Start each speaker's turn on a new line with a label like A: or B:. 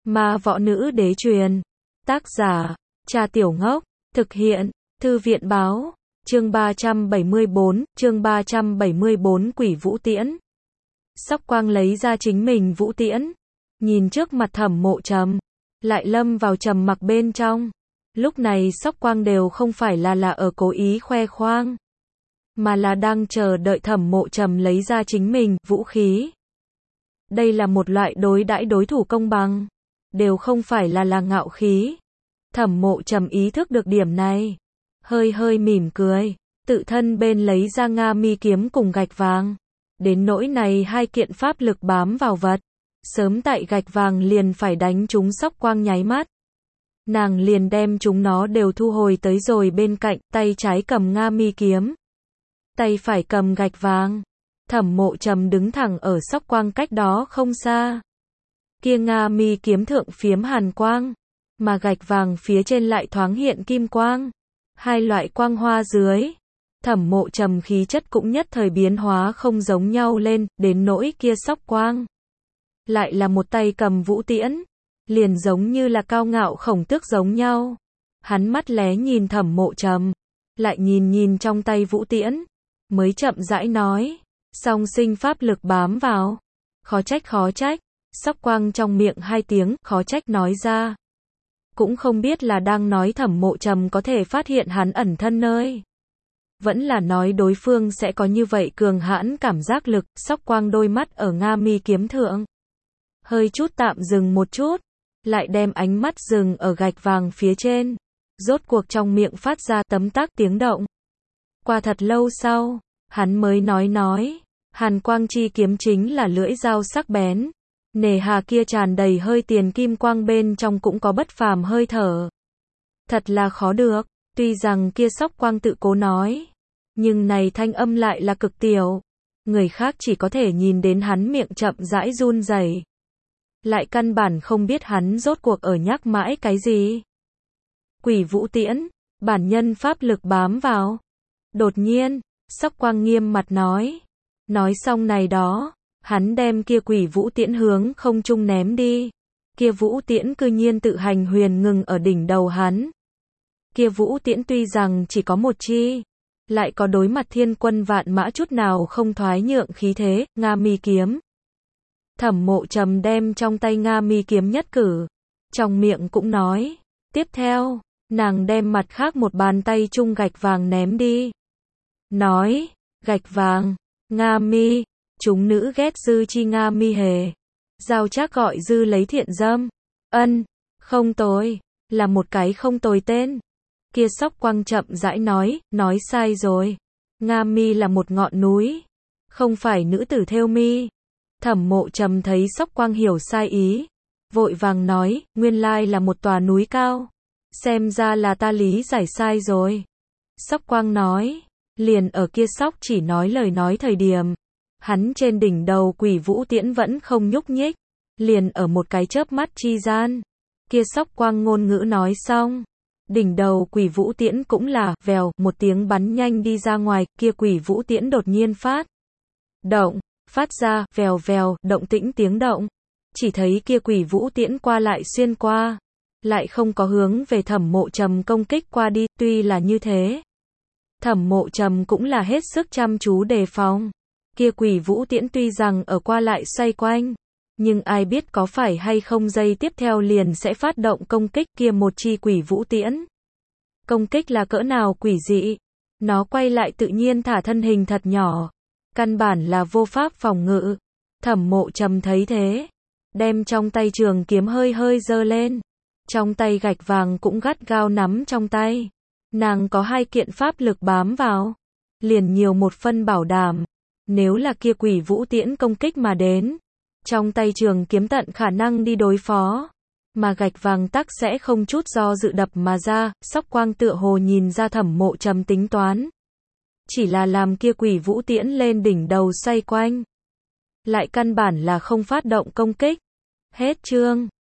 A: Ma võ nữ đế truyền. Tác giả, Trà Tiểu Ngốc. Thực hiện, Thư viện báo. Chương 374, Quỷ Vũ Tiễn. Sóc Quang lấy ra chính mình vũ tiễn, nhìn trước mặt Thẩm Mộ Trầm, lại lâm vào trầm mặc bên trong. Lúc này Sóc Quang đều không phải là ở cố ý khoe khoang, mà là đang chờ đợi Thẩm Mộ Trầm lấy ra chính mình vũ khí. Đây là một loại đối đãi đối thủ công bằng, đều không phải là ngạo khí. Thẩm Mộ Trầm ý thức được điểm này, hơi mỉm cười, tự thân bên lấy ra Nga mi kiếm cùng gạch vàng. Đến nỗi này hai kiện pháp lực bám vào vật, sớm tại gạch vàng liền phải đánh chúng Sóc Quang nháy mắt. Nàng liền đem chúng nó đều thu hồi tới rồi bên cạnh, tay trái cầm Nga mi kiếm, tay phải cầm gạch vàng. Thẩm Mộ Trầm đứng thẳng ở Sóc Quang cách đó không xa. Kia Nga mi kiếm thượng phiếm hàn quang, mà gạch vàng phía trên lại thoáng hiện kim quang. Hai loại quang hoa dưới, Thẩm Mộ Trầm khí chất cũng nhất thời biến hóa không giống nhau lên, đến nỗi kia Sóc Quang lại là một tay cầm vũ tiễn, liền giống như là cao ngạo khổng tước giống nhau. Hắn mắt lé nhìn Thẩm Mộ Trầm, lại nhìn trong tay vũ tiễn, mới chậm rãi nói, song sinh pháp lực bám vào. Khó trách, Sóc Quang trong miệng hai tiếng khó trách nói ra. Cũng không biết là đang nói Thẩm Mộ Trầm có thể phát hiện hắn ẩn thân nơi, vẫn là nói đối phương sẽ có như vậy cường hãn cảm giác lực. Sóc Quang đôi mắt ở Nga mi kiếm thượng hơi chút tạm dừng một chút, lại đem ánh mắt dừng ở gạch vàng phía trên, rốt cuộc trong miệng phát ra tấm tắc tiếng động. Qua thật lâu sau, hắn mới nói, hàn quang chi kiếm chính là lưỡi dao sắc bén, nề hà kia tràn đầy hơi tiền kim quang bên trong cũng có bất phàm hơi thở. Thật là khó được. Tuy rằng kia Sóc Quang tự cố nói, nhưng này thanh âm lại là cực tiểu, người khác chỉ có thể nhìn đến hắn miệng chậm rãi run rẩy, lại căn bản không biết hắn rốt cuộc ở nhắc mãi cái gì. Quỷ vũ tiễn, bản nhân pháp lực bám vào. Đột nhiên, Sóc Quang nghiêm mặt nói xong này đó, hắn đem kia quỷ vũ tiễn hướng không trung ném đi. Kia vũ tiễn cư nhiên tự hành huyền ngừng ở đỉnh đầu hắn. Kia vũ tiễn tuy rằng chỉ có một chi, lại có đối mặt thiên quân vạn mã chút nào không thoái nhượng khí thế. Nga mi kiếm. Thẩm Mộ Trầm đem trong tay Nga mi kiếm nhất cử, trong miệng cũng nói. Tiếp theo, nàng đem mặt khác một bàn tay chung gạch vàng ném đi. Nói, gạch vàng, Nga mi, chúng nữ ghét dư chi Nga mi hề. Giao Trác gọi dư lấy thiện dâm. Không tồi, là một cái không tồi tên. Kia Sóc Quang chậm rãi nói sai rồi. Nga mi là một ngọn núi, không phải nữ tử thêu mi. Thẩm Mộ Trầm thấy Sóc Quang hiểu sai ý, vội vàng nói, nguyên lai là một tòa núi cao. Xem ra là ta lý giải sai rồi. Sóc Quang nói, liền ở kia Sóc chỉ nói lời nói thời điểm, hắn trên đỉnh đầu quỷ vũ tiễn vẫn không nhúc nhích, liền ở một cái chớp mắt chi gian. Kia Sóc Quang ngôn ngữ nói xong, đỉnh đầu quỷ vũ tiễn cũng là vèo một tiếng bắn nhanh đi ra ngoài. Kia quỷ vũ tiễn đột nhiên phát ra vèo động tĩnh tiếng động. Chỉ thấy kia quỷ vũ tiễn qua lại xuyên qua, lại không có hướng về Thẩm Mộ Trầm công kích qua đi. Tuy là như thế, Thẩm Mộ Trầm cũng là hết sức chăm chú đề phòng. Kia quỷ vũ tiễn tuy rằng ở qua lại xoay quanh, nhưng ai biết có phải hay không giây tiếp theo liền sẽ phát động công kích. Kia một chi quỷ vũ tiễn công kích là cỡ nào quỷ dị, nó quay lại tự nhiên thả thân hình thật nhỏ, căn bản là vô pháp phòng ngự. Thẩm Mộ Trầm thấy thế, đem trong tay trường kiếm hơi giơ lên, trong tay gạch vàng cũng gắt gao nắm trong tay. Nàng có hai kiện pháp lực bám vào, liền nhiều một phân bảo đảm, nếu là kia quỷ vũ tiễn công kích mà đến, trong tay trường kiếm tận khả năng đi đối phó, mà gạch vàng tắc sẽ không chút do dự đập mà ra. Sóc Quang tựa hồ nhìn ra Thẩm Mộ Trầm tính toán, chỉ là làm kia quỷ vũ tiễn lên đỉnh đầu xoay quanh, lại căn bản là không phát động công kích. Hết chương.